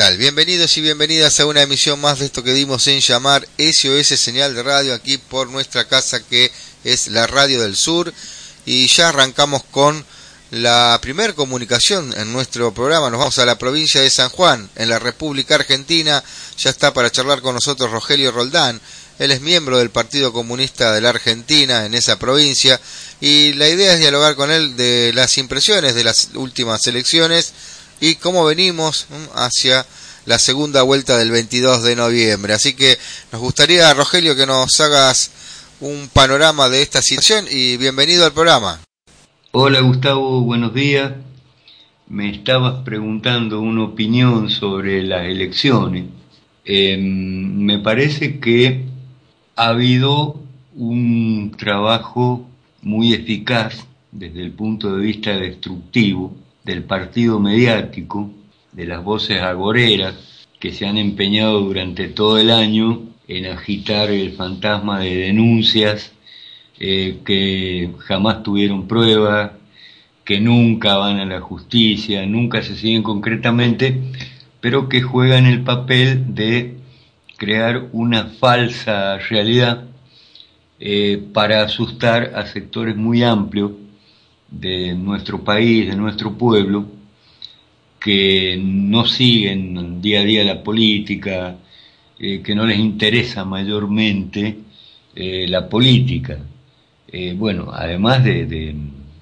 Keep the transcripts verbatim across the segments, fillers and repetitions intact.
tal? Bienvenidos y bienvenidas a una emisión más de esto que dimos en llamar S O S Señal de Radio, aquí por nuestra casa que es la Radio del Sur, y ya arrancamos con la primer comunicación en nuestro programa. Nos vamos a la provincia de San Juan, en la República Argentina. Ya está para charlar con nosotros Rogelio Roldán. Él es miembro del Partido Comunista de la Argentina en esa provincia, y la idea es dialogar con él de las impresiones de las últimas elecciones y cómo venimos hacia la segunda vuelta del veintidós de noviembre. Así que nos gustaría, Rogelio, que nos hagas un panorama de esta situación, y bienvenido al programa. Hola Gustavo, buenos días. Me estabas preguntando una opinión sobre las elecciones. Eh, me parece que ha habido un trabajo muy eficaz desde el punto de vista destructivo del partido mediático, de las voces agoreras que se han empeñado durante todo el año en agitar el fantasma de denuncias eh, que jamás tuvieron prueba, que nunca van a la justicia, nunca se siguen concretamente, pero que juegan el papel de crear una falsa realidad eh, para asustar a sectores muy amplios de nuestro país, de nuestro pueblo, que no siguen día a día la política, eh, que no les interesa mayormente eh, la política. Eh, bueno, además de, de,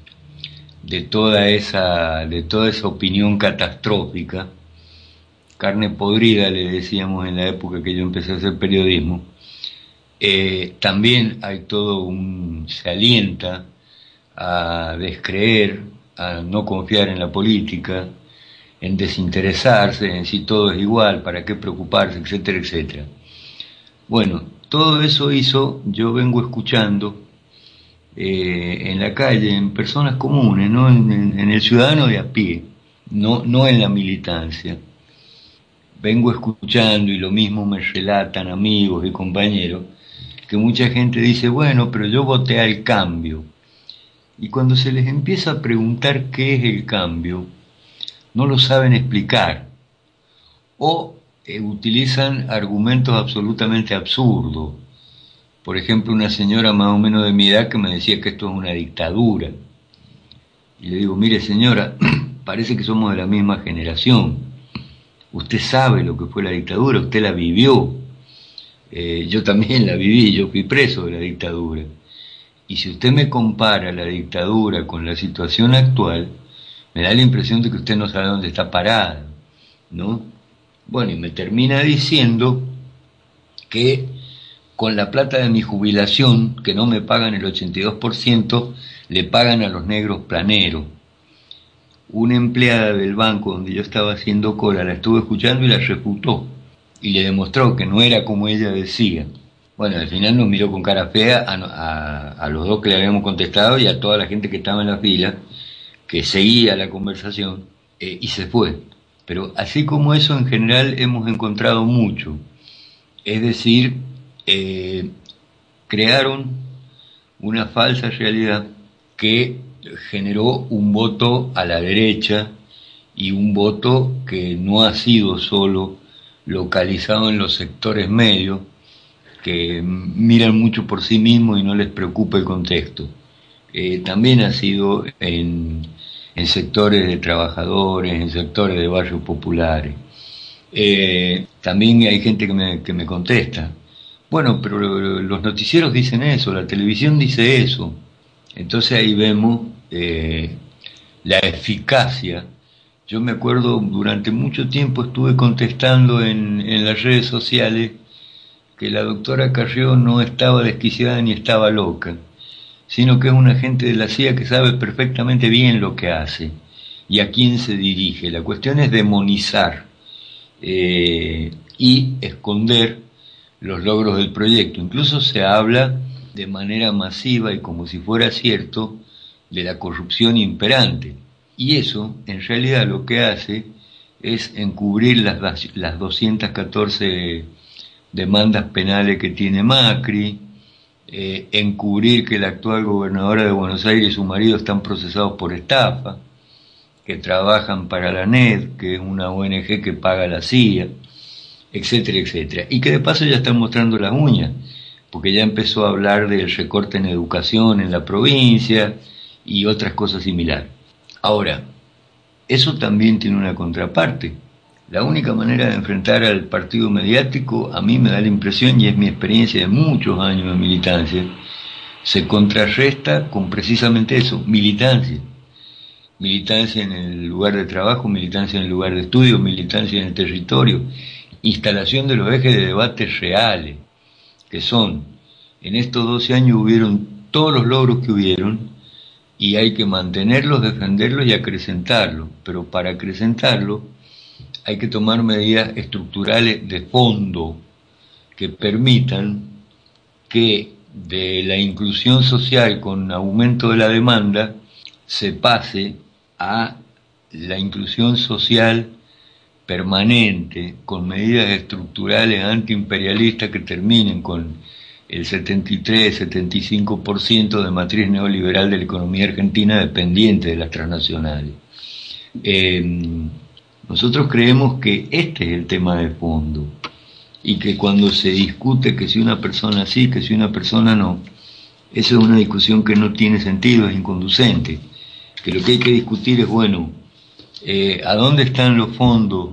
de toda esa, de toda esa opinión catastrófica, carne podrida le decíamos en la época que yo empecé a hacer periodismo, eh, también hay todo un, se alienta a descreer, a no confiar en la política, en desinteresarse, en si todo es igual, para qué preocuparse, etcétera, etcétera. Bueno, todo eso hizo, yo vengo escuchando eh, en la calle, en personas comunes, ¿no? en, en, en el ciudadano de a pie, no, no en la militancia. Vengo escuchando, y lo mismo me relatan amigos y compañeros, que mucha gente dice, bueno, pero yo voté al cambio. Y cuando se les empieza a preguntar qué es el cambio, no lo saben explicar, o eh, utilizan argumentos absolutamente absurdos. Por ejemplo, una señora más o menos de mi edad que me decía que esto es una dictadura. Y le digo, mire señora, parece que somos de la misma generación. Usted sabe lo que fue la dictadura, usted la vivió. Eh, yo también la viví, yo fui preso de la dictadura. Y si usted me compara la dictadura con la situación actual, me da la impresión de que usted no sabe dónde está parada, ¿no? Bueno, y me termina diciendo que con la plata de mi jubilación, que no me pagan el ochenta y dos por ciento, le pagan a los negros planeros. Una empleada del banco donde yo estaba haciendo cola la estuve escuchando y la refutó, y le demostró que no era como ella decía. Bueno, al final nos miró con cara fea a, a, a los dos que le habíamos contestado y a toda la gente que estaba en la fila, que seguía la conversación, eh, y se fue. Pero así como eso, en general hemos encontrado mucho. Es decir, eh, crearon una falsa realidad que generó un voto a la derecha, y un voto que no ha sido solo localizado en los sectores medios, que miran mucho por sí mismos y no les preocupa el contexto. Eh, también ha sido en, en sectores de trabajadores, en sectores de barrios populares. Eh, también hay gente que me, que me contesta, bueno, pero los noticieros dicen eso, la televisión dice eso. Entonces ahí vemos eh, la eficacia. Yo me acuerdo, durante mucho tiempo estuve contestando en, en las redes sociales que la doctora Carrió no estaba desquiciada ni estaba loca, sino que es un agente de la C I A que sabe perfectamente bien lo que hace y a quién se dirige. La cuestión es demonizar eh, y esconder los logros del proyecto. Incluso se habla de manera masiva y como si fuera cierto de la corrupción imperante. Y eso, en realidad, lo que hace es encubrir las, las doscientas catorce demandas penales que tiene Macri, eh, encubrir que la actual gobernadora de Buenos Aires y su marido están procesados por estafa, que trabajan para la N E D, que es una O N G que paga la C I A, etcétera, etcétera. Y que de paso ya están mostrando las uñas, porque ya empezó a hablar del recorte en educación en la provincia y otras cosas similares. Ahora, eso también tiene una contraparte. La única manera de enfrentar al partido mediático, a mí me da la impresión, y es mi experiencia de muchos años de militancia, se contrarresta con precisamente eso, militancia. Militancia en el lugar de trabajo, militancia en el lugar de estudio, militancia en el territorio, instalación de los ejes de debates reales, que son, en estos doce años hubieron todos los logros que hubieron, y hay que mantenerlos, defenderlos y acrecentarlos, pero para acrecentarlos hay que tomar medidas estructurales de fondo que permitan que de la inclusión social con aumento de la demanda se pase a la inclusión social permanente con medidas estructurales antiimperialistas que terminen con el setenta y tres, setenta y cinco por ciento de matriz neoliberal de la economía argentina dependiente de las transnacionales. Eh, nosotros creemos que este es el tema de fondo y que cuando se discute que si una persona sí, que si una persona no, esa es una discusión que no tiene sentido, es inconducente. Que lo que hay que discutir es, bueno, eh, ¿a dónde están los fondos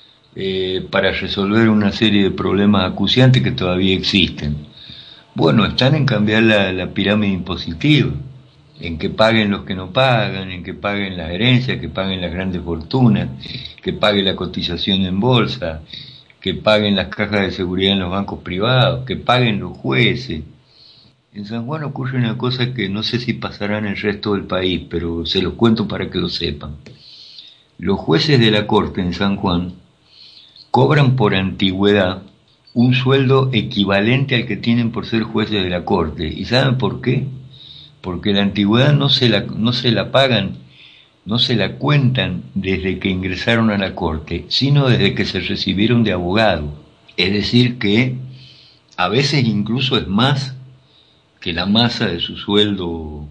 eh, para resolver una serie de problemas acuciantes que todavía existen? Bueno, están en cambiar la, la pirámide impositiva, en que paguen los que no pagan, en que paguen las herencias, que paguen las grandes fortunas, que pague la cotización en bolsa, que paguen las cajas de seguridad en los bancos privados, que paguen los jueces. En San Juan ocurre una cosa que no sé si pasará en el resto del país, pero se los cuento para que lo sepan. Los jueces de la Corte en San Juan cobran por antigüedad un sueldo equivalente al que tienen por ser jueces de la Corte. ¿Y saben por qué? Porque la antigüedad no se la, no se la pagan, no se la cuentan desde que ingresaron a la Corte, sino desde que se recibieron de abogado. Es decir que a veces incluso es más que la masa de su sueldo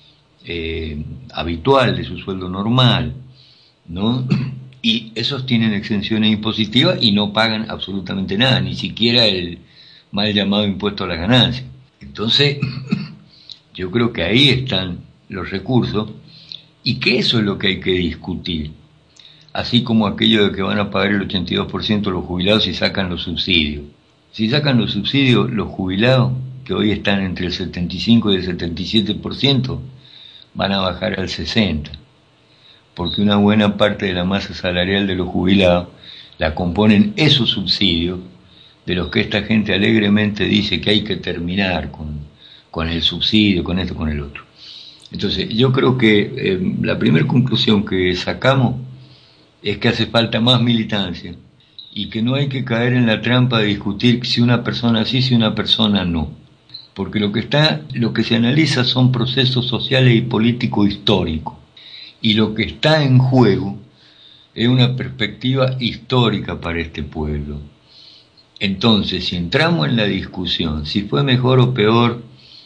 eh, habitual, de su sueldo normal, ¿no? Y esos tienen exenciones impositivas y no pagan absolutamente nada, ni siquiera el mal llamado impuesto a las ganancias. Entonces, yo creo que ahí están los recursos y que eso es lo que hay que discutir. Así como aquello de que van a pagar el ochenta y dos por ciento los jubilados si sacan los subsidios. Si sacan los subsidios, los jubilados, que hoy están entre el setenta y cinco y el setenta y siete por ciento, van a bajar al sesenta por ciento. Porque una buena parte de la masa salarial de los jubilados la componen esos subsidios de los que esta gente alegremente dice que hay que terminar con, con el subsidio, con esto, con el otro. Entonces, yo creo que eh, la primera conclusión que sacamos es que hace falta más militancia y que no hay que caer en la trampa de discutir si una persona sí, si una persona no. Porque lo que está, lo que se analiza son procesos sociales y políticos históricos. Y lo que está en juego es una perspectiva histórica para este pueblo. Entonces, si entramos en la discusión, si fue mejor o peor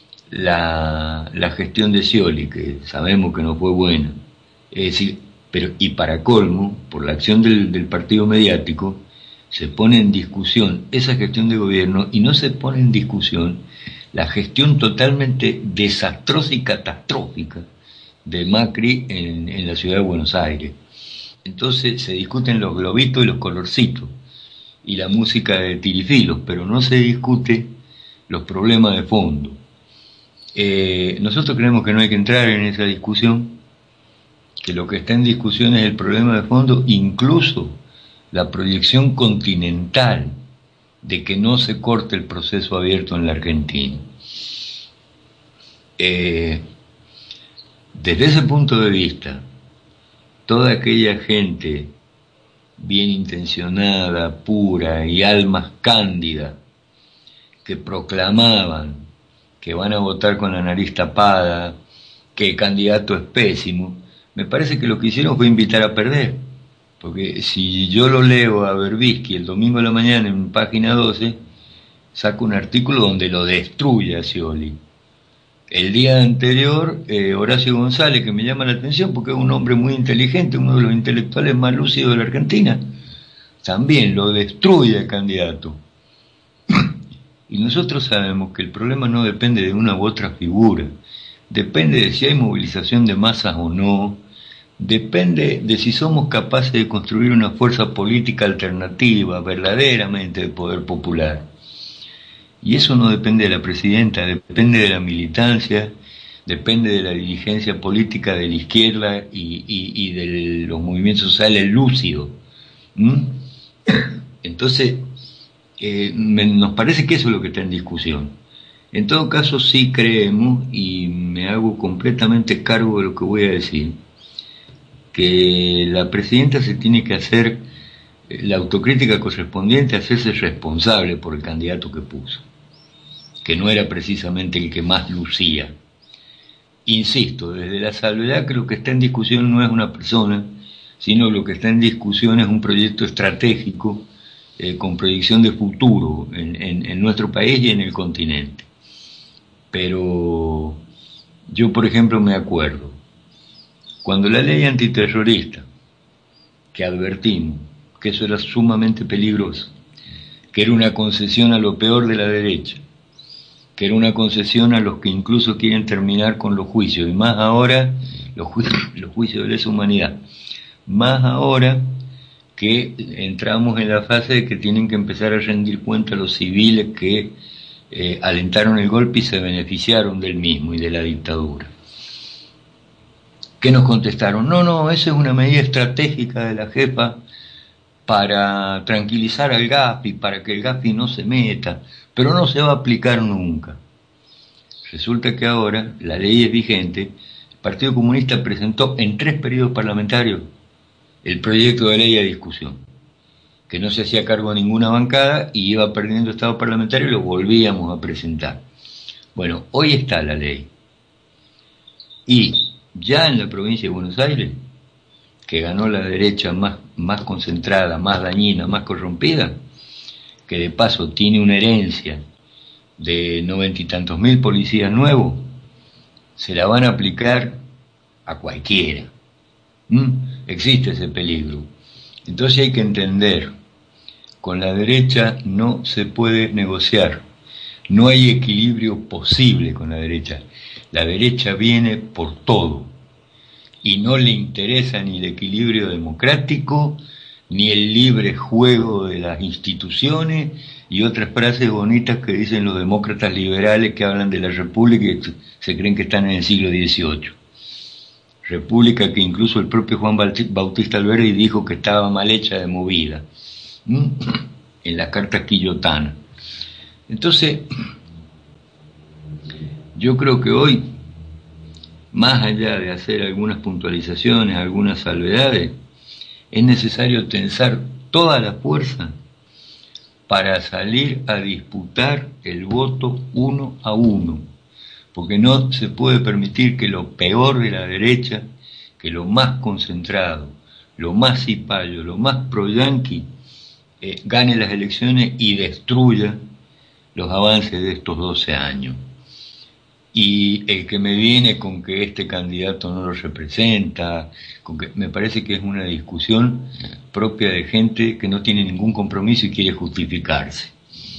la, la gestión de Scioli, que sabemos que no fue buena, es decir, pero y para colmo, por la acción del, del partido mediático, se pone en discusión esa gestión de gobierno y no se pone en discusión la gestión totalmente desastrosa y catastrófica de Macri en, en la ciudad de Buenos Aires. Entonces se discuten los globitos y los colorcitos y la música de tirifilos, pero no se discute los problemas de fondo. Eh, nosotros creemos que no hay que entrar en esa discusión, que lo que está en discusión es el problema de fondo, incluso la proyección continental de que no se corte el proceso abierto en la Argentina. Eh, Desde ese punto de vista, toda aquella gente bien intencionada, pura y almas cándidas que proclamaban que van a votar con la nariz tapada, que el candidato es pésimo, me parece que lo que hicieron fue invitar a perder. Porque si yo lo leo a Berbisky el domingo de la mañana en página doce, saco un artículo donde lo destruye a Scioli, El día anterior, eh, Horacio González, que me llama la atención porque es un hombre muy inteligente, uno de los intelectuales más lúcidos de la Argentina, también lo destruye el candidato. Y nosotros sabemos que el problema no depende de una u otra figura, depende de si hay movilización de masas o no, depende de si somos capaces de construir una fuerza política alternativa, verdaderamente de poder popular. Y eso no depende de la presidenta, depende de la militancia, depende de la dirigencia política de la izquierda y, y, y de los movimientos sociales lúcidos. ¿Mm? Entonces, eh, me, nos parece que eso es lo que está en discusión. En todo caso, sí creemos, y me hago completamente cargo de lo que voy a decir, que la presidenta se tiene que hacer la autocrítica correspondiente, hacerse responsable por el candidato que puso, que no era precisamente el que más lucía. Insisto, desde la salvedad que lo que está en discusión no es una persona, sino lo que está en discusión es un proyecto estratégico eh, con proyección de futuro en, en, en nuestro país y en el continente. Pero yo, por ejemplo, me acuerdo, cuando la ley antiterrorista, que advertimos que eso era sumamente peligroso, que era una concesión a lo peor de la derecha, que era una concesión a los que incluso quieren terminar con los juicios, y más ahora los juicios, los juicios de lesa humanidad, más ahora que entramos en la fase de que tienen que empezar a rendir cuenta a los civiles que eh, alentaron el golpe y se beneficiaron del mismo y de la dictadura. ¿Qué nos contestaron? No, no, esa es una medida estratégica de la jefa para tranquilizar al Gaspi, para que el Gaspi no se meta, pero no se va a aplicar nunca. Resulta que ahora la ley es vigente, el Partido Comunista presentó en tres periodos parlamentarios el proyecto de ley a discusión, que no se hacía cargo de ninguna bancada y iba perdiendo estado parlamentario y lo volvíamos a presentar. Bueno, hoy está la ley. Y ya en la provincia de Buenos Aires, que ganó la derecha más, más concentrada, más dañina, más corrompida, que de paso tiene una herencia de noventa y tantos mil policías nuevos, se la van a aplicar a cualquiera. ¿Mm? Existe ese peligro. Entonces hay que entender, con la derecha no se puede negociar, no hay equilibrio posible con la derecha. La derecha viene por todo y no le interesa ni el equilibrio democrático, ni el libre juego de las instituciones y otras frases bonitas que dicen los demócratas liberales que hablan de la república y se creen que están en el siglo dieciocho. República que incluso el propio Juan Bautista Alberdi dijo que estaba mal hecha de movida, ¿Mm? en las cartas quillotanas. Entonces, yo creo que hoy, más allá de hacer algunas puntualizaciones, algunas salvedades, es necesario tensar toda la fuerza para salir a disputar el voto uno a uno, porque no se puede permitir que lo peor de la derecha, que lo más concentrado, lo más cipayo, lo más pro-yanqui, eh, gane las elecciones y destruya los avances de estos doce años. Y el que me viene con que este candidato no lo representa, con que me parece que es una discusión propia de gente que no tiene ningún compromiso y quiere justificarse.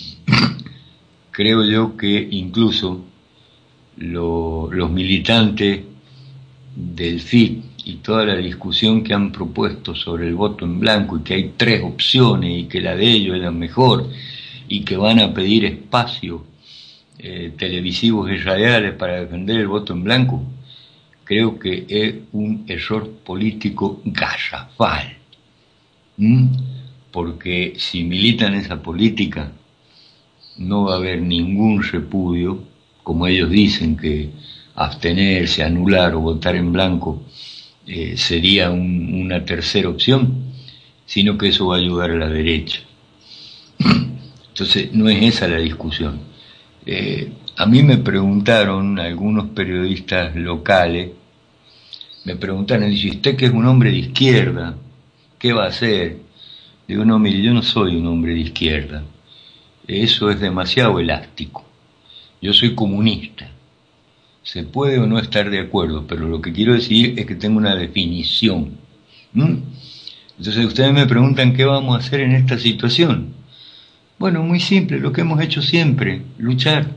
Creo yo que incluso lo, los militantes del F I P y toda la discusión que han propuesto sobre el voto en blanco y que hay tres opciones y que la de ellos es la mejor y que van a pedir espacio Eh, televisivos israelíes para defender el voto en blanco, creo que es un error político garrafal. ¿Mm? Porque si militan esa política no va a haber ningún repudio, como ellos dicen que abstenerse, anular o votar en blanco eh, sería un, una tercera opción, sino que eso va a ayudar a la derecha. Entonces no es esa la discusión. Eh, a mí me preguntaron algunos periodistas locales, me preguntaron, ¿y usted que es un hombre de izquierda, qué va a hacer? Digo, no, mire, yo no soy un hombre de izquierda, eso es demasiado elástico, yo soy comunista, Se puede o no estar de acuerdo, pero lo que quiero decir es que tengo una definición. ¿Mm? Entonces ustedes me preguntan qué vamos a hacer en esta situación. Bueno, muy simple, lo que hemos hecho siempre, luchar.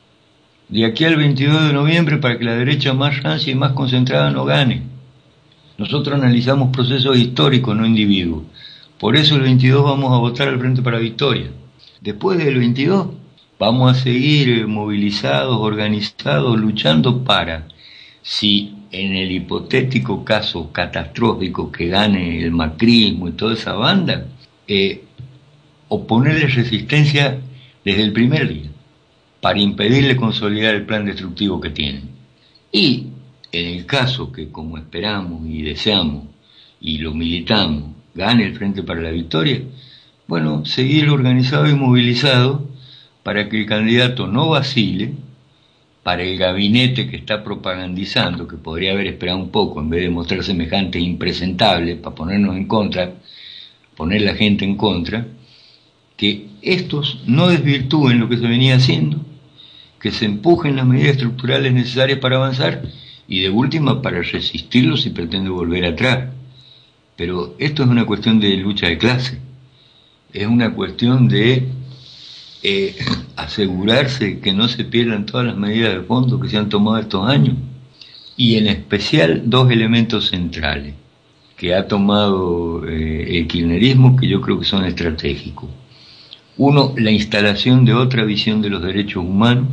De aquí al veintidós de noviembre para que la derecha más rancia y más concentrada no gane. Nosotros analizamos procesos históricos, no individuos. Por eso el veintidós vamos a votar al Frente para la Victoria. Después del veintidós vamos a seguir movilizados, organizados, luchando para, si en el hipotético caso catastrófico que gane el macrismo y toda esa banda, eh, oponerle resistencia desde el primer día, para impedirle consolidar el plan destructivo que tienen. Y en el caso que, como esperamos y deseamos, y lo militamos, gane el Frente para la Victoria, bueno, seguir organizado y movilizado para que el candidato no vacile, para el gabinete que está propagandizando, que podría haber esperado un poco en vez de mostrar semejante impresentable, para ponernos en contra, poner la gente en contra, que estos no desvirtúen lo que se venía haciendo, que se empujen las medidas estructurales necesarias para avanzar y de última para resistirlos si pretende volver atrás. Pero esto es una cuestión de lucha de clase, es una cuestión de eh, asegurarse que no se pierdan todas las medidas de fondo que se han tomado estos años, y en especial dos elementos centrales que ha tomado eh, el kirchnerismo, que yo creo que son estratégicos. Uno, la instalación de otra visión de los derechos humanos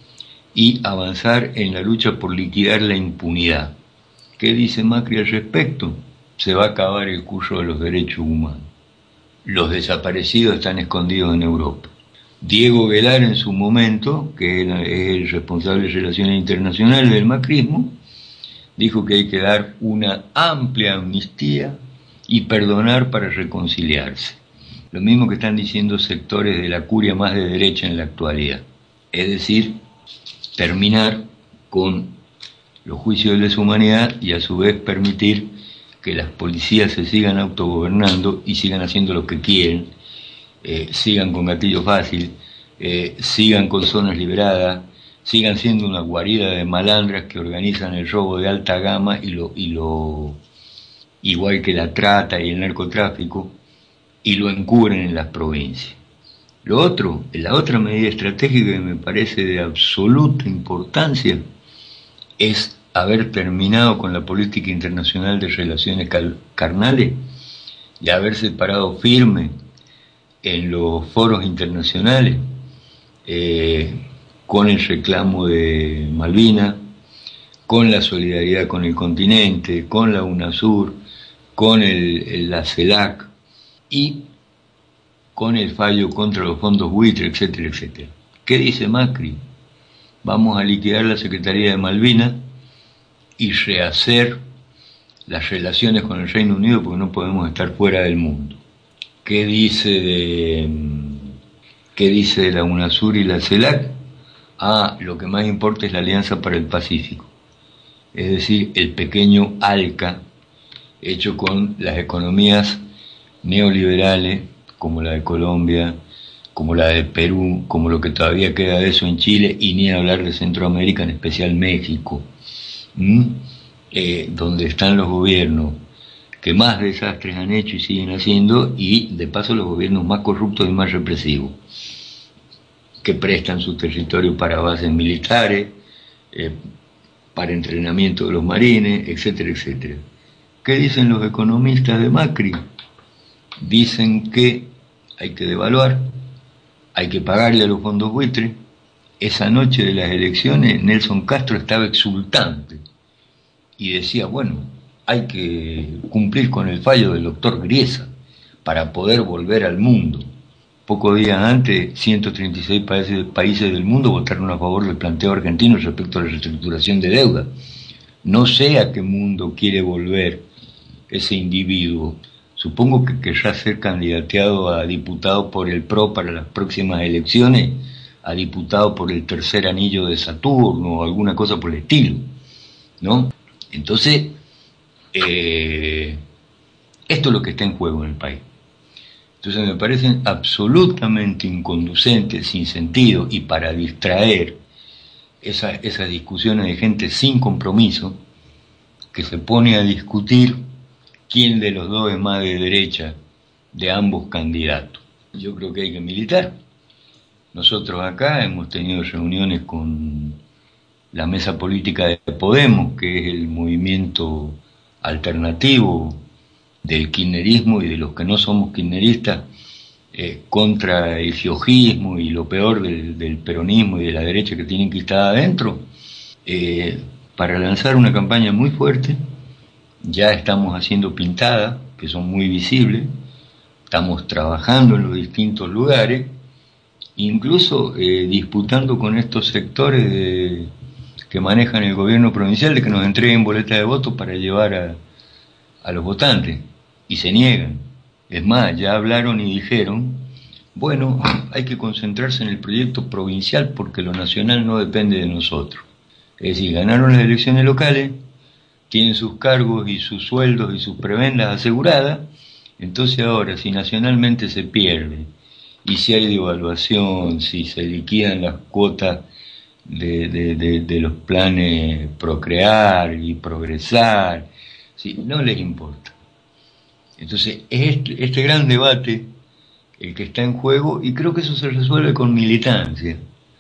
y avanzar en la lucha por liquidar la impunidad. ¿Qué dice Macri al respecto? Se va a acabar el curso de los derechos humanos. Los desaparecidos están escondidos en Europa. Diego Velar, en su momento, que es el responsable de Relaciones Internacionales del macrismo, dijo que hay que dar una amplia amnistía y perdonar para reconciliarse. Lo mismo que están diciendo sectores de la curia más de derecha en la actualidad. Es decir, terminar con los juicios de lesa humanidad y a su vez permitir que las policías se sigan autogobernando y sigan haciendo lo que quieren, eh, sigan con gatillo fácil, eh, sigan con zonas liberadas, sigan siendo una guarida de malandras que organizan el robo de alta gama y lo, y lo igual que la trata y el narcotráfico, y lo encubren en las provincias. Lo otro, la otra medida estratégica que me parece de absoluta importancia es haber terminado con la política internacional de relaciones carnales y haberse parado firme en los foros internacionales eh, con el reclamo de Malvinas, con la solidaridad con el continente, con la UNASUR, con el, el, la CELAC y con el fallo contra los fondos buitre, etcétera, etcétera. ¿Qué dice Macri? Vamos a liquidar la Secretaría de Malvinas y rehacer las relaciones con el Reino Unido porque no podemos estar fuera del mundo. ¿Qué dice de, qué dice de la UNASUR y la CELAC? Ah, lo que más importa es la Alianza para el Pacífico, es decir, el pequeño ALCA hecho con las economías neoliberales como la de Colombia, como la de Perú, como lo que todavía queda de eso en Chile, y ni hablar de Centroamérica, en especial México, ¿Mm? eh, donde están los gobiernos que más desastres han hecho y siguen haciendo, y de paso los gobiernos más corruptos y más represivos, que prestan su territorio para bases militares, eh, para entrenamiento de los marines, etcétera, etcétera. ¿Qué dicen los economistas de Macri? Dicen que hay que devaluar, hay que pagarle a los fondos buitre. Esa noche de las elecciones Nelson Castro estaba exultante y decía, bueno, hay que cumplir con el fallo del doctor Griesa para poder volver al mundo. Pocos días antes, ciento treinta y seis países, países del mundo votaron a favor del planteo argentino respecto a la reestructuración de deuda. No sé a qué mundo quiere volver ese individuo. Supongo que querrá ser candidateado a diputado por el P R O para las próximas elecciones, a diputado por el tercer anillo de Saturno o alguna cosa por el estilo, ¿no? Entonces, eh, esto es lo que está en juego en el país. Entonces me parecen absolutamente inconducentes, sin sentido, y para distraer esa, esas discusiones de gente sin compromiso que se pone a discutir quién de los dos es más de derecha de ambos candidatos. Yo creo que hay que militar. Nosotros acá hemos tenido reuniones con la mesa política de Podemos, que es el movimiento alternativo del kirchnerismo y de los que no somos kirchneristas, eh, contra el giojismo y lo peor del, del peronismo y de la derecha que tienen que estar adentro, eh, para lanzar una campaña muy fuerte. Ya estamos haciendo pintadas, que son muy visibles, estamos trabajando en los distintos lugares, incluso eh, disputando con estos sectores de, que manejan el gobierno provincial de que nos entreguen boletas de voto para llevar a, a los votantes, y se niegan. Es más, ya hablaron y dijeron, bueno, hay que concentrarse en el proyecto provincial porque lo nacional no depende de nosotros. Es decir, ganaron las elecciones locales, tienen sus cargos y sus sueldos y sus prebendas aseguradas, entonces ahora, si nacionalmente se pierde, y si hay devaluación, si se liquidan las cuotas de, de, de, de los planes Procrear y Progresar, ¿sí? No les importa. Entonces, es este, este gran debate el que está en juego, y creo que eso se resuelve con militancia.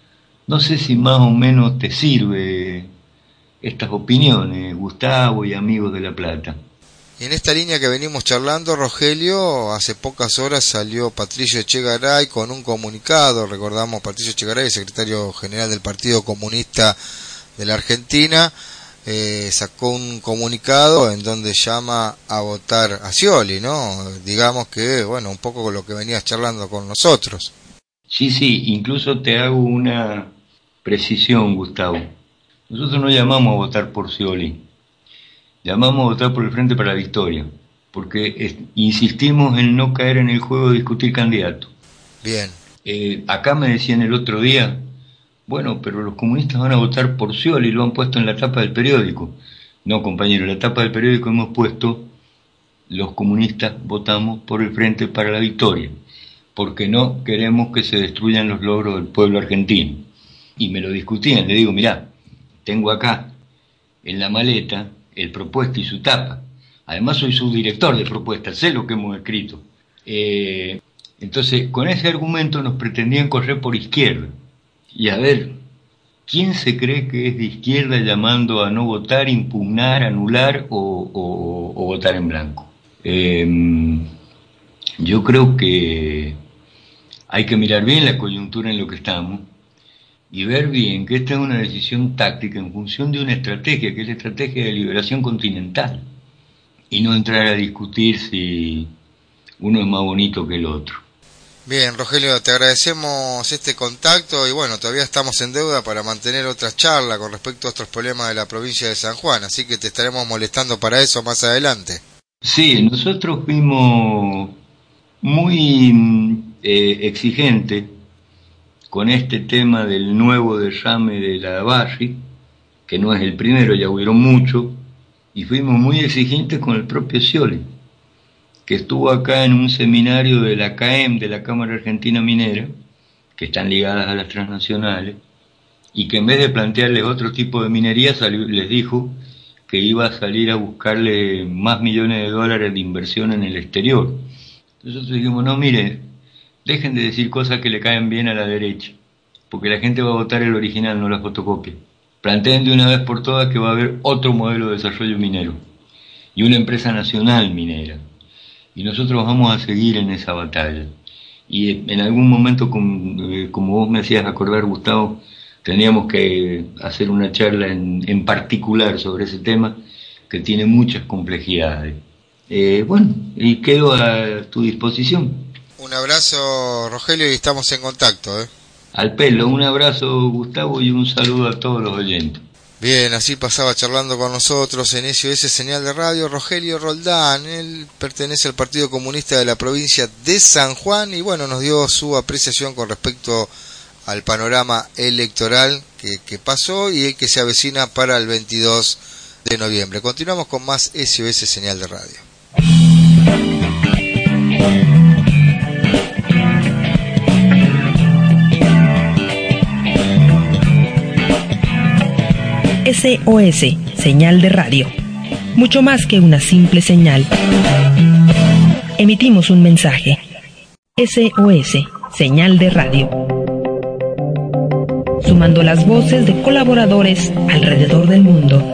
No sé si más o menos te sirve estas opiniones, Gustavo y amigos de La Plata. Y en esta línea que venimos charlando, Rogelio, hace pocas horas salió Patricio Echegaray con un comunicado. Recordamos, Patricio Echegaray, secretario general del Partido Comunista de la Argentina, eh, sacó un comunicado en donde llama a votar a Scioli, ¿no? Digamos que, bueno, un poco con lo que venías charlando con nosotros. Sí, sí, incluso te hago una precisión, Gustavo. Nosotros no llamamos a votar por Scioli, llamamos a votar por el Frente para la Victoria, porque es, insistimos en no caer en el juego de discutir candidatos. Bien. Eh, acá me decían el otro día, bueno, pero los comunistas van a votar por Scioli y lo han puesto en la tapa del periódico. No, compañero, en la tapa del periódico hemos puesto, los comunistas votamos por el Frente para la Victoria, porque no queremos que se destruyan los logros del pueblo argentino. Y me lo discutían, le digo, mirá, tengo acá en la maleta el propuesta y su tapa. Además soy subdirector de propuesta, sé lo que hemos escrito. Eh, entonces, con ese argumento nos pretendían correr por izquierda. Y a ver, ¿quién se cree que es de izquierda llamando a no votar, impugnar, anular o, o, o votar en blanco? Eh, yo creo que hay que mirar bien la coyuntura en lo que estamos y ver bien que esta es una decisión táctica en función de una estrategia, que es la estrategia de liberación continental, y no entrar a discutir si uno es más bonito que el otro. Bien, Rogelio, te agradecemos este contacto y bueno, todavía estamos en deuda para mantener otras charlas con respecto a otros problemas de la provincia de San Juan, así que te estaremos molestando para eso más adelante. Sí, nosotros fuimos muy eh, exigentes con este tema del nuevo derrame de la Barri, que no es el primero, ya hubieron muchos, y fuimos muy exigentes con el propio Scioli, que estuvo acá en un seminario de la C A E M, de la Cámara Argentina Minera, que están ligadas a las transnacionales, y que en vez de plantearles otro tipo de minería, salió, les dijo que iba a salir a buscarle más millones de dólares de inversión en el exterior. Nosotros dijimos, no, mire, dejen de decir cosas que le caen bien a la derecha, porque la gente va a votar el original, no la fotocopia. Planteen de una vez por todas que va a haber otro modelo de desarrollo minero y una empresa nacional minera. Y nosotros vamos a seguir en esa batalla. Y en algún momento, como, como vos me hacías acordar, Gustavo, tendríamos que hacer una charla en, en particular sobre ese tema, que tiene muchas complejidades. Eh, bueno, y quedo a tu disposición. Un abrazo, Rogelio, y estamos en contacto, ¿eh? Al pelo, un abrazo, Gustavo, y un saludo a todos los oyentes. Bien, así pasaba charlando con nosotros en S O S Señal de Radio Rogelio Roldán. Él pertenece al Partido Comunista de la provincia de San Juan y bueno, nos dio su apreciación con respecto al panorama electoral que, que pasó y el que se avecina para el veintidós de noviembre. Continuamos con más S O S Señal de Radio. S O S, señal de radio. Mucho más que una simple señal. Emitimos un mensaje. S O S, señal de radio. Sumando las voces de colaboradores alrededor del mundo.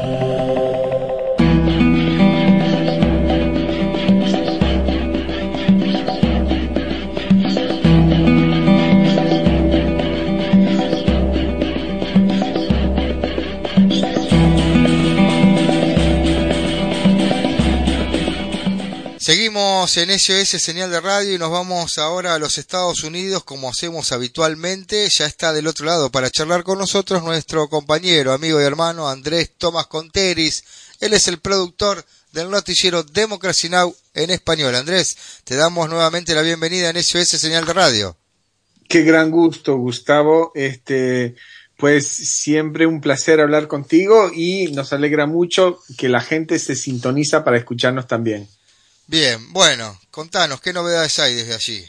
Seguimos en S O S Señal de Radio y nos vamos ahora a los Estados Unidos como hacemos habitualmente. Ya está del otro lado para charlar con nosotros nuestro compañero, amigo y hermano Andrés Tomás Conteris. Él es el productor del noticiero Democracy Now! En español. Andrés, te damos nuevamente la bienvenida en S O S Señal de Radio. Qué gran gusto, Gustavo. Este, pues siempre un placer hablar contigo y nos alegra mucho que la gente se sintoniza para escucharnos también. Bien, bueno, contanos, ¿qué novedades hay desde allí?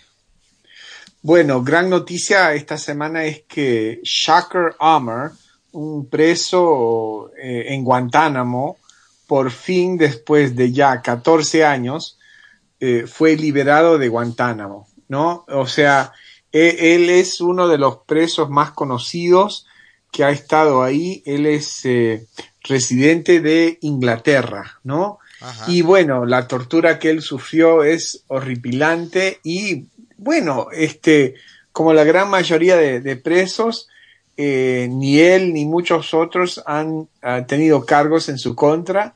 Bueno, gran noticia esta semana es que Shakur Umar, un preso eh, en Guantánamo, por fin después de ya catorce años, eh, fue liberado de Guantánamo, ¿no? O sea, él, él es uno de los presos más conocidos que ha estado ahí. Él es eh, residente de Inglaterra, ¿no? Ajá. Y bueno, la tortura que él sufrió es horripilante y bueno, este, como la gran mayoría de, de presos, eh, ni él ni muchos otros han, han tenido cargos en su contra.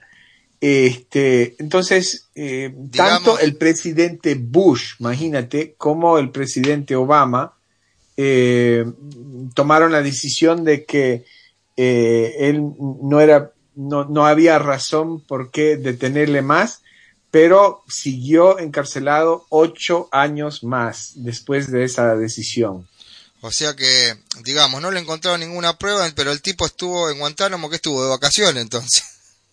Este, entonces, eh, Digamos, tanto el presidente Bush, imagínate, como el presidente Obama eh, tomaron la decisión de que eh, él no era No, no había razón por qué detenerle más, pero siguió encarcelado ocho años más después de esa decisión. O sea que, digamos, no le encontraron ninguna prueba, pero el tipo estuvo en Guantánamo, que estuvo de vacaciones entonces.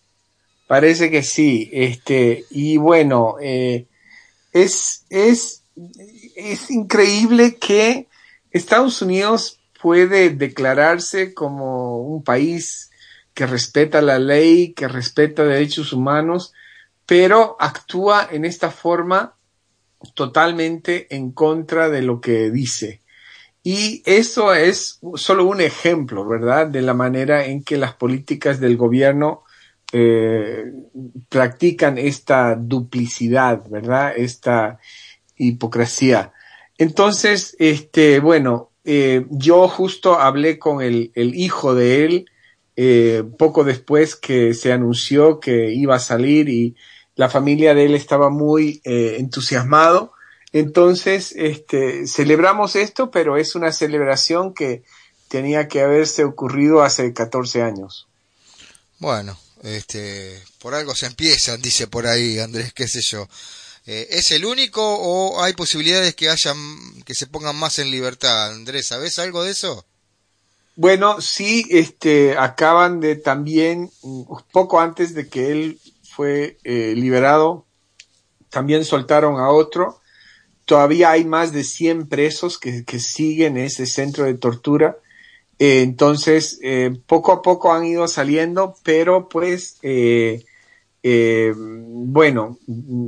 Parece que sí, este, y bueno, eh, es, es, es increíble que Estados Unidos puede declararse como un país que respeta la ley, que respeta derechos humanos, pero actúa en esta forma totalmente en contra de lo que dice. Y eso es solo un ejemplo, ¿verdad?, de la manera en que las políticas del gobierno eh, practican esta duplicidad, ¿verdad?, esta hipocresía. Entonces, este, bueno, eh, yo justo hablé con el, el hijo de él, Eh, poco después que se anunció que iba a salir y la familia de él estaba muy eh, entusiasmado. Entonces, este, celebramos esto, pero es una celebración que tenía que haberse ocurrido hace catorce años. Bueno, este, por algo se empiezan, dice por ahí Andrés, qué sé yo. Eh, ¿Es el único o hay posibilidades que hayan, que se pongan más en libertad? Andrés, ¿sabés algo de eso? Bueno, sí, este, acaban de también, poco antes de que él fue eh, liberado, también soltaron a otro. Todavía hay más de cien presos que, que siguen ese centro de tortura. Eh, entonces, eh, poco a poco han ido saliendo, pero pues, eh, eh, bueno,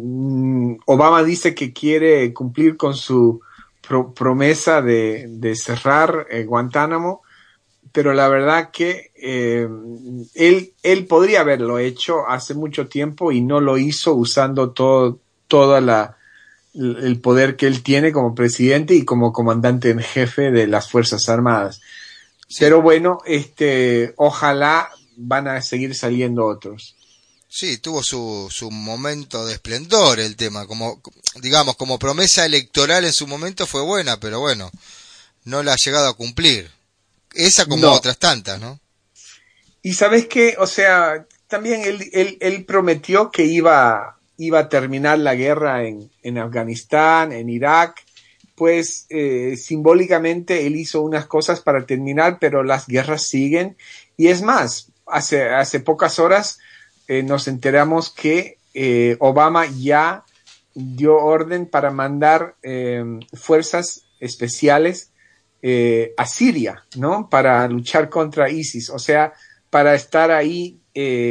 Obama dice que quiere cumplir con su pro- promesa de, de cerrar eh, Guantánamo. Pero la verdad que eh, él, él podría haberlo hecho hace mucho tiempo y no lo hizo usando todo, toda la, el poder que él tiene como presidente y como comandante en jefe de las Fuerzas Armadas. Sí. Pero bueno, este, ojalá van a seguir saliendo otros. Sí, tuvo su, su momento de esplendor el tema, como, digamos, como promesa electoral en su momento fue buena, pero bueno, no la ha llegado a cumplir. Esa como no. Otras tantas, ¿no? Y sabes qué, o sea, también él, él, él prometió que iba, iba a terminar la guerra en, en Afganistán, en Irak, pues eh, simbólicamente él hizo unas cosas para terminar, pero las guerras siguen. Y es más, hace, hace pocas horas eh, nos enteramos que eh, Obama ya dio orden para mandar eh, fuerzas especiales Eh, a Siria, ¿no?, para luchar contra ISIS. O sea, para estar ahí.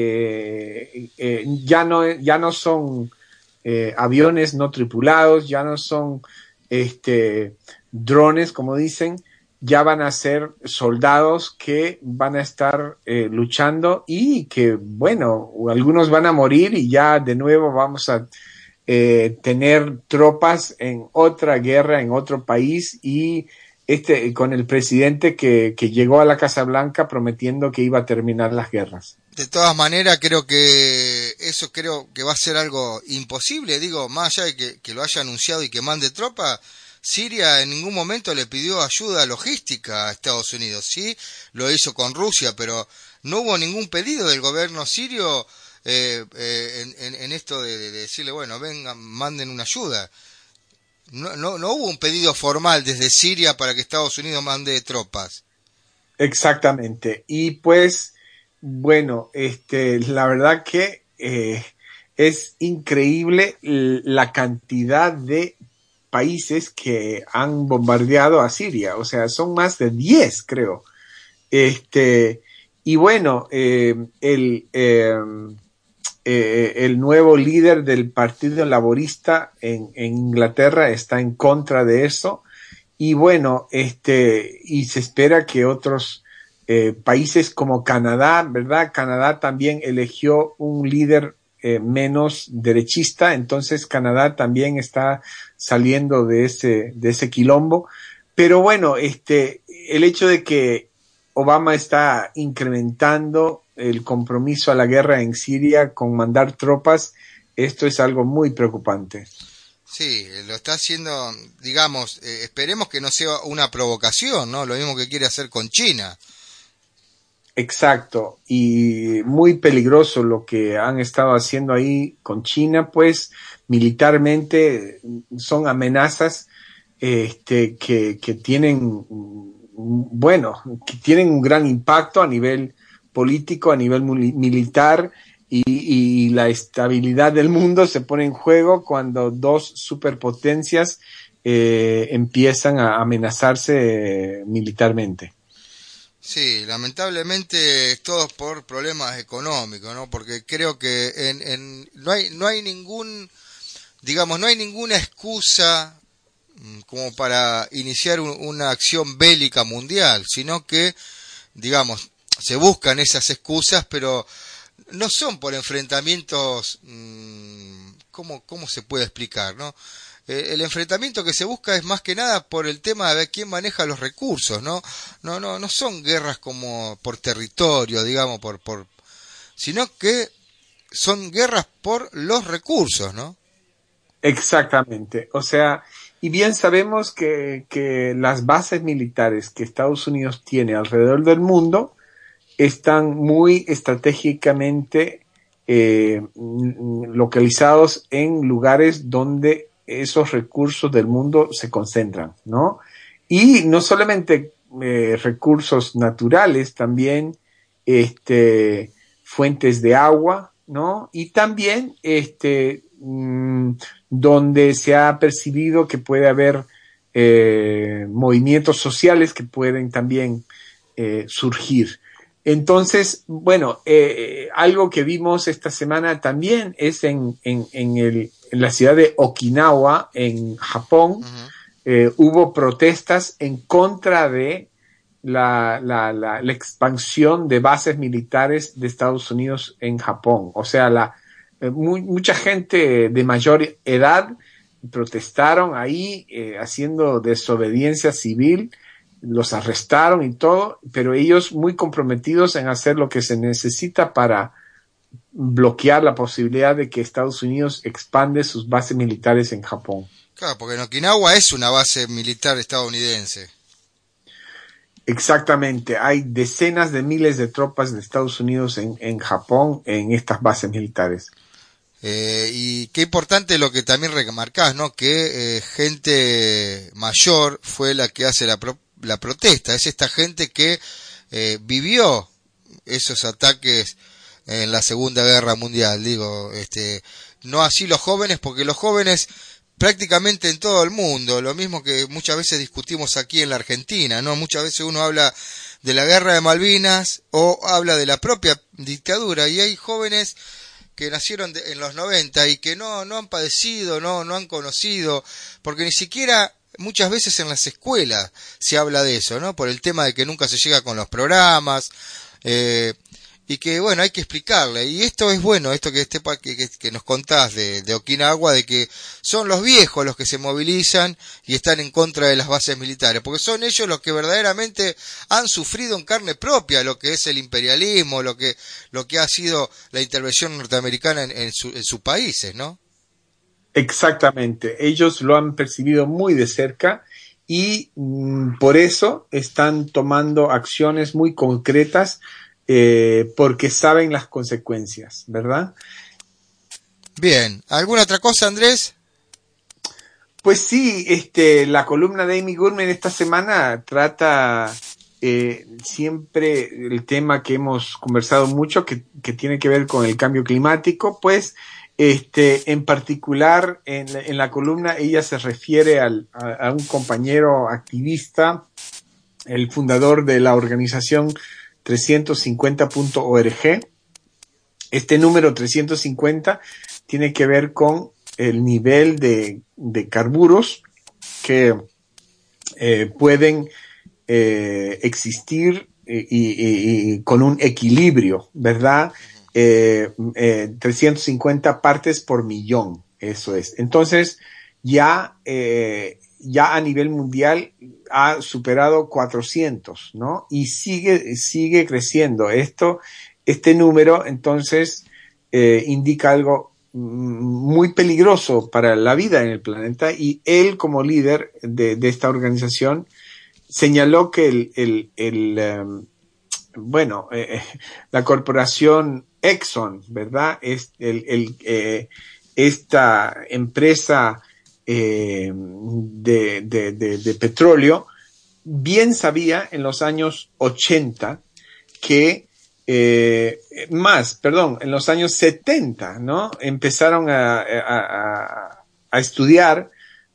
Eh, eh, ya no ya no son eh, aviones no tripulados, ya no son este drones, como dicen, ya van a ser soldados que van a estar eh, luchando y que, bueno, algunos van a morir y ya de nuevo vamos a eh, tener tropas en otra guerra, en otro país, y este con el presidente que, que llegó a la Casa Blanca prometiendo que iba a terminar las guerras. De todas maneras, creo que eso creo que va a ser algo imposible. Digo, más allá de que, que lo haya anunciado y que mande tropa, Siria en ningún momento le pidió ayuda logística a Estados Unidos. Sí, lo hizo con Rusia, pero no hubo ningún pedido del gobierno sirio eh, eh, en, en, en esto de, de decirle, bueno, vengan, manden una ayuda. No, no, no hubo un pedido formal desde Siria para que Estados Unidos mande tropas. Exactamente. Y pues, bueno, este, la verdad que eh, es increíble la cantidad de países que han bombardeado a Siria. O sea, son más de diez, creo. Este, y bueno, eh, el... Eh, Eh, el nuevo líder del Partido Laborista en, en Inglaterra está en contra de eso, y bueno, este, y se espera que otros eh, países como Canadá, ¿verdad? Canadá también eligió un líder eh, menos derechista, entonces Canadá también está saliendo de ese, de ese quilombo. Pero bueno, este, el hecho de que Obama está incrementando el compromiso a la guerra en Siria con mandar tropas, esto es algo muy preocupante. Sí, lo está haciendo, digamos, eh, esperemos que no sea una provocación, ¿no? Lo mismo que quiere hacer con China. Exacto, y muy peligroso lo que han estado haciendo ahí con China, pues militarmente son amenazas este, que, que tienen, bueno, que tienen un gran impacto a nivel político, a nivel militar, y, y la estabilidad del mundo se pone en juego cuando dos superpotencias eh, empiezan a amenazarse eh, militarmente. Sí, lamentablemente es todo por problemas económicos, ¿no? Porque creo que en, en no hay no hay ningún, digamos, no hay ninguna excusa como para iniciar un, una acción bélica mundial, sino que, digamos, se buscan esas excusas, pero no son por enfrentamientos, mmm, ¿cómo, cómo se puede explicar, no? Eh, el enfrentamiento que se busca es más que nada por el tema de ver quién maneja los recursos, ¿no? No, no, no son guerras como por territorio, digamos, por, por, sino que son guerras por los recursos, ¿no? Exactamente. O sea, y bien sabemos que, que las bases militares que Estados Unidos tiene alrededor del mundo están muy estratégicamente eh, localizados en lugares donde esos recursos del mundo se concentran, ¿no? Y no solamente eh, recursos naturales, también este, fuentes de agua, ¿no? Y también este, mmm, donde se ha percibido que puede haber eh, movimientos sociales que pueden también eh, surgir. Entonces, bueno, eh, algo que vimos esta semana también es en, en, en, el, en la ciudad de Okinawa, en Japón. Uh-huh. eh, hubo protestas en contra de la, la, la, la expansión de bases militares de Estados Unidos en Japón. O sea, la, eh, muy, mucha gente de mayor edad protestaron ahí eh, haciendo desobediencia civil. Los arrestaron y todo, pero ellos muy comprometidos en hacer lo que se necesita para bloquear la posibilidad de que Estados Unidos expande sus bases militares en Japón. Claro, porque en Okinawa es una base militar estadounidense. Exactamente, hay decenas de miles de tropas de Estados Unidos en, en Japón, en estas bases militares. Eh, y qué importante lo que también remarcás, ¿no? Que eh, gente mayor fue la que hace la pro la protesta, es esta gente que eh, vivió esos ataques en la Segunda Guerra Mundial, digo, este, no así los jóvenes, porque los jóvenes prácticamente en todo el mundo, lo mismo que muchas veces discutimos aquí en la Argentina, ¿no? Muchas veces uno habla de la guerra de Malvinas o habla de la propia dictadura, y hay jóvenes que nacieron de, en los noventa y que no, no han padecido, no, no han conocido, porque ni siquiera muchas veces en las escuelas se habla de eso, ¿no? Por el tema de que nunca se llega con los programas, eh, y que, bueno, hay que explicarle. Y esto es bueno, esto que, este, que, que, que nos contás de, de Okinawa, de que son los viejos los que se movilizan y están en contra de las bases militares, porque son ellos los que verdaderamente han sufrido en carne propia lo que es el imperialismo, lo que, lo que ha sido la intervención norteamericana en, en, su, en sus países, ¿no? Exactamente, ellos lo han percibido muy de cerca y mm, por eso están tomando acciones muy concretas, eh, porque saben las consecuencias, ¿verdad? Bien, ¿alguna otra cosa, Andrés? Pues sí, este, la columna de Amy Goodman esta semana trata eh, siempre el tema que hemos conversado mucho, que, que tiene que ver con el cambio climático, pues Este, en particular, en, en la columna ella se refiere al, a, a un compañero activista, el fundador de la organización trescientos cincuenta punto org. Este número trescientos cincuenta tiene que ver con el nivel de, de carburos que eh, pueden eh, existir y, y, y con un equilibrio, ¿verdad? Eh, eh, trescientos cincuenta partes por millón, eso es. Entonces, ya, eh, ya a nivel mundial ha superado cuatrocientos, ¿no? Y sigue, sigue creciendo. Esto, este número, entonces, eh, indica algo muy peligroso para la vida en el planeta, y él, como líder de, de esta organización, señaló que el, el, el um, bueno, eh, la corporación Exxon, ¿verdad? Es el, el, eh, esta empresa eh, de, de, de, de petróleo bien sabía en los años ochenta que, eh, más, perdón, en los años setenta, ¿no? Empezaron a, a, a, a estudiar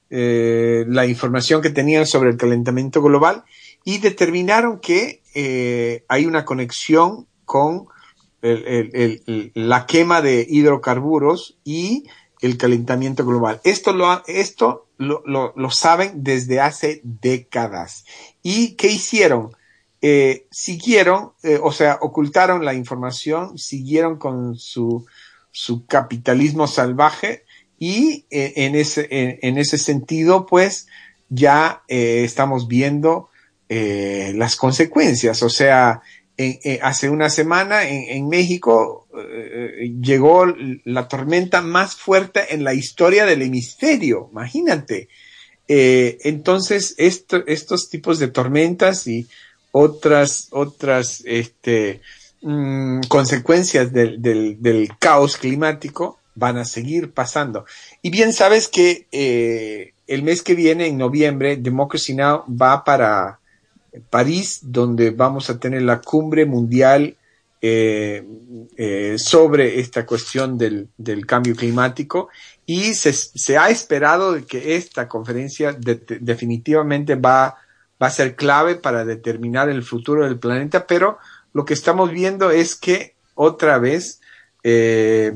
eh, la información que tenían sobre el calentamiento global y determinaron que eh, hay una conexión con el, el, el, el, la quema de hidrocarburos y el calentamiento global. Esto lo, esto lo, lo, lo saben desde hace décadas. ¿Y qué hicieron? Eh, siguieron, eh, o sea, ocultaron la información, siguieron con su, su capitalismo salvaje y eh, en, ese, en, en ese sentido, pues, ya eh, estamos viendo eh, las consecuencias. O sea, en, en, hace una semana en, en México eh, llegó la tormenta más fuerte en la historia del hemisferio, imagínate. Eh, entonces, esto, estos tipos de tormentas y otras, otras este, mmm, consecuencias del, del, del caos climático van a seguir pasando. Y bien sabes que eh, el mes que viene, en noviembre, Democracy Now! Va para París, donde vamos a tener la cumbre mundial eh, eh, sobre esta cuestión del, del cambio climático, y se, se ha esperado de que esta conferencia de, de, definitivamente va, va a ser clave para determinar el futuro del planeta, pero lo que estamos viendo es que otra vez eh,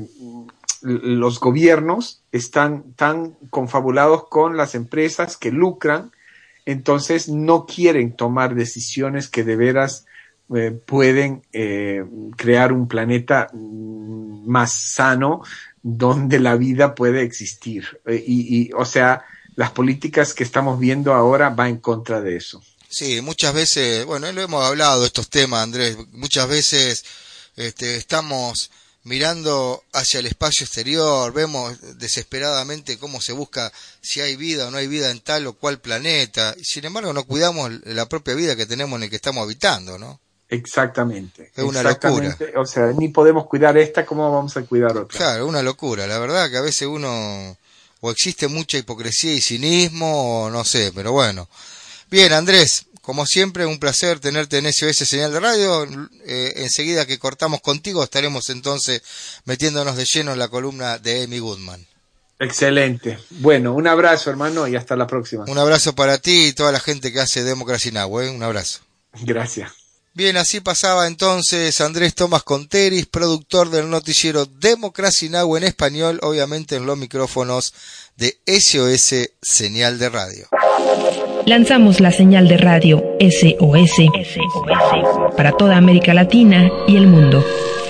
los gobiernos están tan confabulados con las empresas que lucran. Entonces no quieren tomar decisiones que de veras eh, pueden eh, crear un planeta más sano donde la vida puede existir. Eh, y, y, o sea, las políticas que estamos viendo ahora van en contra de eso. Sí, muchas veces, bueno, lo hemos hablado estos temas, Andrés, muchas veces este, estamos mirando hacia el espacio exterior, vemos desesperadamente cómo se busca si hay vida o no hay vida en tal o cual planeta, y sin embargo no cuidamos la propia vida que tenemos en el que estamos habitando, ¿no? Exactamente. Es una exactamente. locura. O sea, ni podemos cuidar esta, ¿cómo vamos a cuidar otra? Claro, una locura. La verdad que a veces uno, o existe mucha hipocresía y cinismo, o no sé, pero bueno. Bien, Andrés, como siempre, un placer tenerte en S O S Señal de Radio. Eh, enseguida que cortamos contigo estaremos entonces metiéndonos de lleno en la columna de Amy Goodman. Excelente. Bueno, un abrazo, hermano, y hasta la próxima. Un abrazo para ti y toda la gente que hace Democracy Now! ¿eh? Un abrazo. Gracias. Bien, así pasaba entonces Andrés Tomás Conteris, productor del noticiero Democracy Now! En español, obviamente en los micrófonos de S O S Señal de Radio. Lanzamos la señal de radio S O S para toda América Latina y el mundo.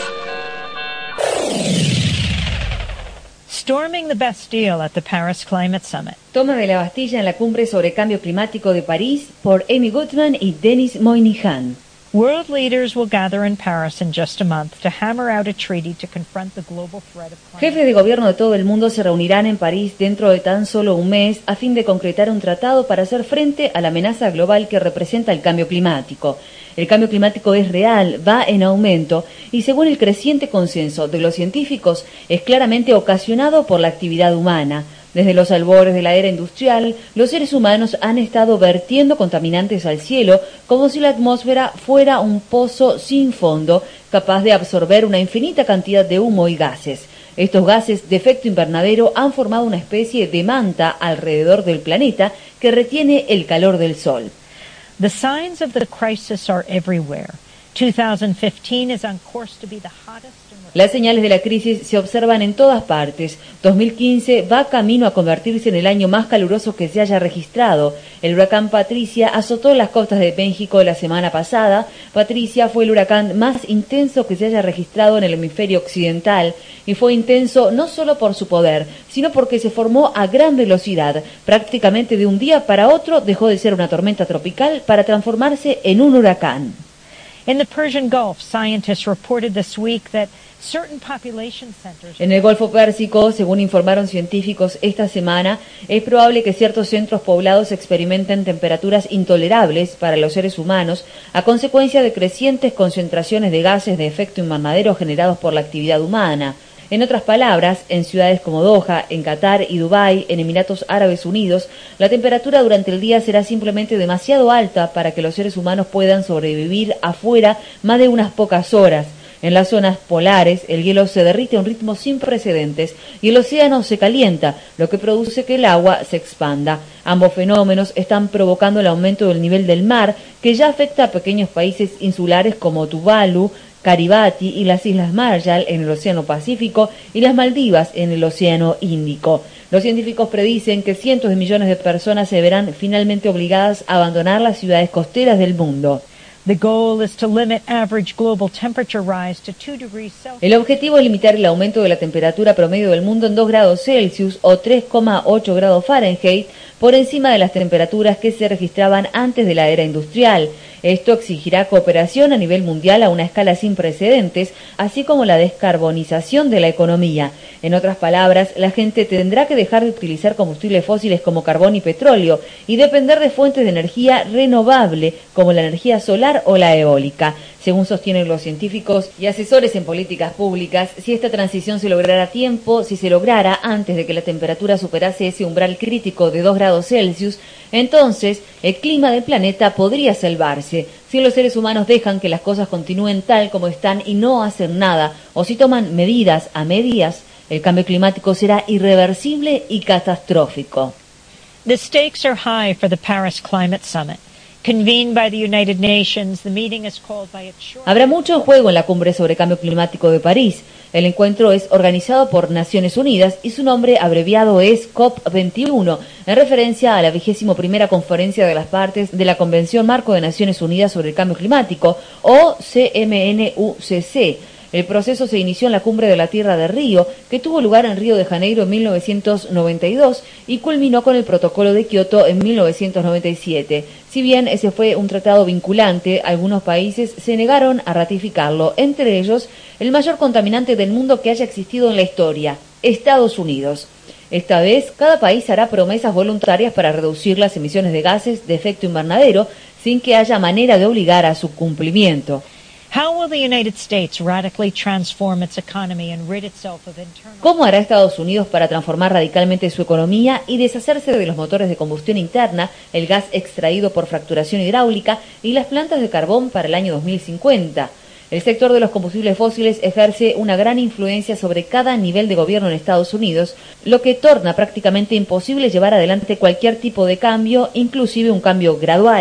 Storming the Bastille at the Paris Climate Summit. Toma de la Bastilla en la cumbre sobre cambio climático de París por Amy Goodman y Denis Moynihan. World leaders will gather in Paris in just a month to hammer out a treaty to confront the global threat of climate. Jefes de gobierno de todo el mundo se reunirán en París dentro de tan solo un mes a fin de concretar un tratado para hacer frente a la amenaza global que representa el cambio climático. El cambio climático es real, va en aumento y según el creciente consenso de los científicos es claramente ocasionado por la actividad humana. Desde los albores de la era industrial, los seres humanos han estado vertiendo contaminantes al cielo como si la atmósfera fuera un pozo sin fondo, capaz de absorber una infinita cantidad de humo y gases. Estos gases de efecto invernadero han formado una especie de manta alrededor del planeta que retiene el calor del sol. The signs of the crisis are everywhere. twenty fifteen is on course to be the hottest. Las señales de la crisis se observan en todas partes. dos mil quince va camino a convertirse en el año más caluroso que se haya registrado. El huracán Patricia azotó las costas de México la semana pasada. Patricia fue el huracán más intenso que se haya registrado en el hemisferio occidental y fue intenso no solo por su poder, sino porque se formó a gran velocidad. Prácticamente de un día para otro dejó de ser una tormenta tropical para transformarse en un huracán. In the Persian Gulf, scientists reported this week that certain population centers. En el Golfo Pérsico, según informaron científicos esta semana, es probable que ciertos centros poblados experimenten temperaturas intolerables para los seres humanos a consecuencia de crecientes concentraciones de gases de efecto invernadero generados por la actividad humana. En otras palabras, en ciudades como Doha, en Qatar y Dubái, en Emiratos Árabes Unidos, la temperatura durante el día será simplemente demasiado alta para que los seres humanos puedan sobrevivir afuera más de unas pocas horas. En las zonas polares, el hielo se derrite a un ritmo sin precedentes y el océano se calienta, lo que produce que el agua se expanda. Ambos fenómenos están provocando el aumento del nivel del mar, que ya afecta a pequeños países insulares como Tuvalu, Kiribati y las Islas Marshall en el Océano Pacífico y las Maldivas en el Océano Índico. Los científicos predicen que cientos de millones de personas se verán finalmente obligadas a abandonar las ciudades costeras del mundo. The goal is to limit average global temperature rise to two degrees Celsius. El objetivo es limitar el aumento de la temperatura promedio del mundo en dos grados Celsius o tres coma ocho grados Fahrenheit por encima de las temperaturas que se registraban antes de la era industrial. Esto exigirá cooperación a nivel mundial a una escala sin precedentes, así como la descarbonización de la economía. En otras palabras, la gente tendrá que dejar de utilizar combustibles fósiles como carbón y petróleo y depender de fuentes de energía renovable como la energía solar o la eólica. Según sostienen los científicos y asesores en políticas públicas, si esta transición se lograra a tiempo, si se lograra antes de que la temperatura superase ese umbral crítico de dos grados Celsius, entonces el clima del planeta podría salvarse. Si los seres humanos dejan que las cosas continúen tal como están y no hacen nada, o si toman medidas a medias, el cambio climático será irreversible y catastrófico. The stakes are high for the Paris Climate Summit. Convened by the United Nations, the meeting is called by its short... Habrá mucho en juego en la cumbre sobre cambio climático de París. El encuentro es organizado por Naciones Unidas y su nombre abreviado es COP veintiuno, en referencia a la vigésimo primera conferencia de las partes de la Convención Marco de Naciones Unidas sobre el Cambio Climático, o C M N U C C. El proceso se inició en la Cumbre de la Tierra de Río, que tuvo lugar en Río de Janeiro en mil novecientos noventa y dos y culminó con el Protocolo de Kioto en mil novecientos noventa y siete. Si bien ese fue un tratado vinculante, algunos países se negaron a ratificarlo, entre ellos el mayor contaminante del mundo que haya existido en la historia, Estados Unidos. Esta vez, cada país hará promesas voluntarias para reducir las emisiones de gases de efecto invernadero sin que haya manera de obligar a su cumplimiento. How will the United States radically transform its economy and rid itself of internal... ¿Cómo hará Estados Unidos para transformar radicalmente su economía y deshacerse de los motores de combustión interna, el gas extraído por fracturación hidráulica y las plantas de carbón para el año dos mil cincuenta? El sector de los combustibles fósiles ejerce una gran influencia sobre cada nivel de gobierno en Estados Unidos, lo que torna prácticamente imposible llevar adelante cualquier tipo de cambio, inclusive un cambio gradual.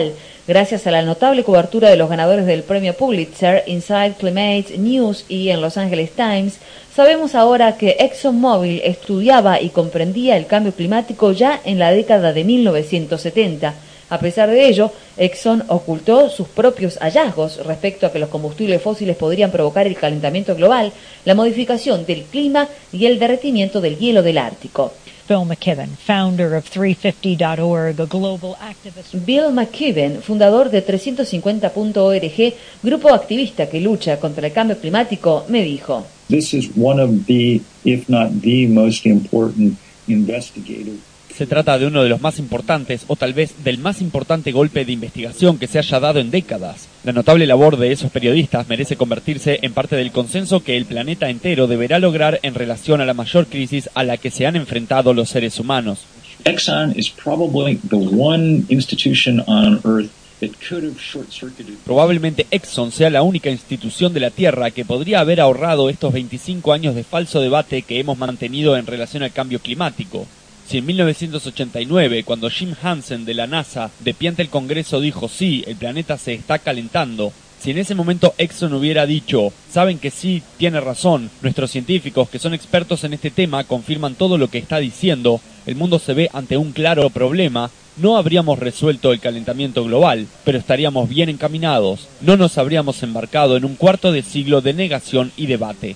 Gracias a la notable cobertura de los ganadores del premio Pulitzer, Inside Climate News y en Los Angeles Times, sabemos ahora que ExxonMobil estudiaba y comprendía el cambio climático ya en la década de mil novecientos setenta. A pesar de ello, Exxon ocultó sus propios hallazgos respecto a que los combustibles fósiles podrían provocar el calentamiento global, la modificación del clima y el derretimiento del hielo del Ártico. Bill McKibben, founder of trescientos cincuenta punto org, a global activist. Bill McKibben, fundador de trescientos cincuenta punto org, grupo activista que lucha contra el cambio climático, me dijo: This is one of the, if not the most important investigative. Se trata de uno de los más importantes, o tal vez del más importante golpe de investigación que se haya dado en décadas. La notable labor de esos periodistas merece convertirse en parte del consenso que el planeta entero deberá lograr en relación a la mayor crisis a la que se han enfrentado los seres humanos. Exxon is probably the one institution on Earth that could have short-circuited. Probablemente Exxon sea la única institución de la Tierra que podría haber ahorrado estos veinticinco años de falso debate que hemos mantenido en relación al cambio climático. Si en mil novecientos ochenta y nueve, cuando Jim Hansen de la NASA, de pie ante el Congreso, dijo sí, el planeta se está calentando, si en ese momento Exxon hubiera dicho, saben que sí, tiene razón, nuestros científicos que son expertos en este tema confirman todo lo que está diciendo, el mundo se ve ante un claro problema, no habríamos resuelto el calentamiento global, pero estaríamos bien encaminados, no nos habríamos embarcado en un cuarto de siglo de negación y debate.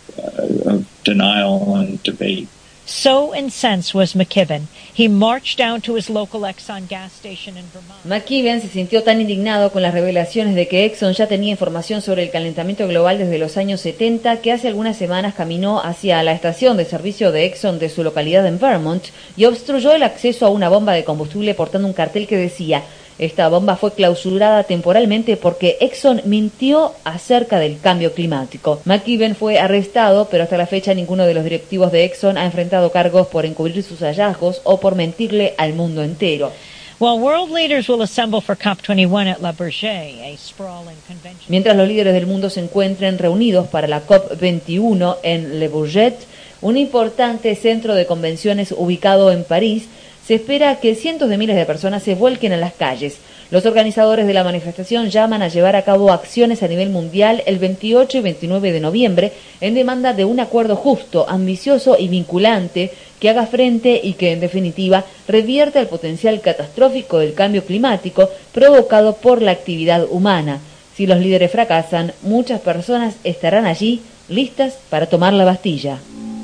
Uh, of denial and debate. So incensed was McKibben, he marched down to his local Exxon gas station in Vermont. McKibben se sintió tan indignado con las revelaciones de que Exxon ya tenía información sobre el calentamiento global desde los años setenta que hace algunas semanas caminó hacia la estación de servicio de Exxon de su localidad en Vermont y obstruyó el acceso a una bomba de combustible portando un cartel que decía: esta bomba fue clausurada temporalmente porque Exxon mintió acerca del cambio climático. McKibben fue arrestado, pero hasta la fecha ninguno de los directivos de Exxon ha enfrentado cargos por encubrir sus hallazgos o por mentirle al mundo entero. While world leaders will assemble for COP veintiuno at Le Bourget, a sprawling convention. Mientras los líderes del mundo se encuentren reunidos para la COP veintiuno en Le Bourget, un importante centro de convenciones ubicado en París, se espera que cientos de miles de personas se vuelquen a las calles. Los organizadores de la manifestación llaman a llevar a cabo acciones a nivel mundial el veintiocho y veintinueve de noviembre en demanda de un acuerdo justo, ambicioso y vinculante que haga frente y que, en definitiva, revierta el potencial catastrófico del cambio climático provocado por la actividad humana. Si los líderes fracasan, muchas personas estarán allí listas para tomar la Bastilla.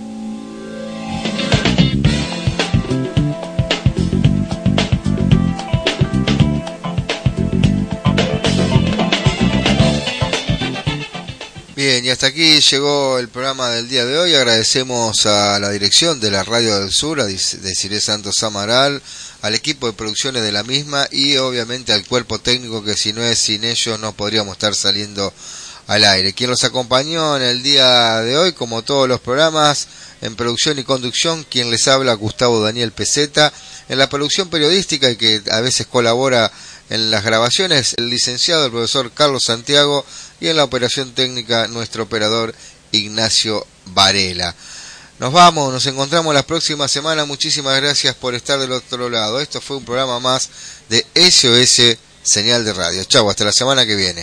Bien, y hasta aquí llegó el programa del día de hoy. Agradecemos a la dirección de la Radio del Sur, a Desiree Santos Amaral, al equipo de producciones de la misma y obviamente al cuerpo técnico que si no es sin ellos no podríamos estar saliendo al aire. Quien los acompañó en el día de hoy, como todos los programas, en producción y conducción, quien les habla, Gustavo Daniel Peseta, en la producción periodística y que a veces colabora en las grabaciones, el licenciado, el profesor Carlos Santiago, y en la operación técnica, nuestro operador Ignacio Varela. Nos vamos, nos encontramos la próxima semana. Muchísimas gracias por estar del otro lado. Esto fue un programa más de S O S Señal de Radio. Chau, hasta la semana que viene.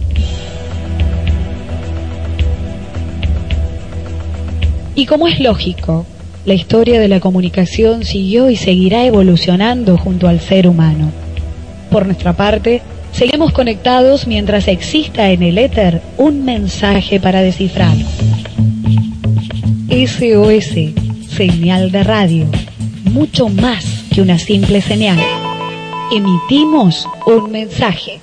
Y como es lógico, la historia de la comunicación siguió y seguirá evolucionando junto al ser humano. Por nuestra parte, seguimos conectados mientras exista en el éter un mensaje para descifrar. S O S, señal de radio, mucho más que una simple señal. Emitimos un mensaje.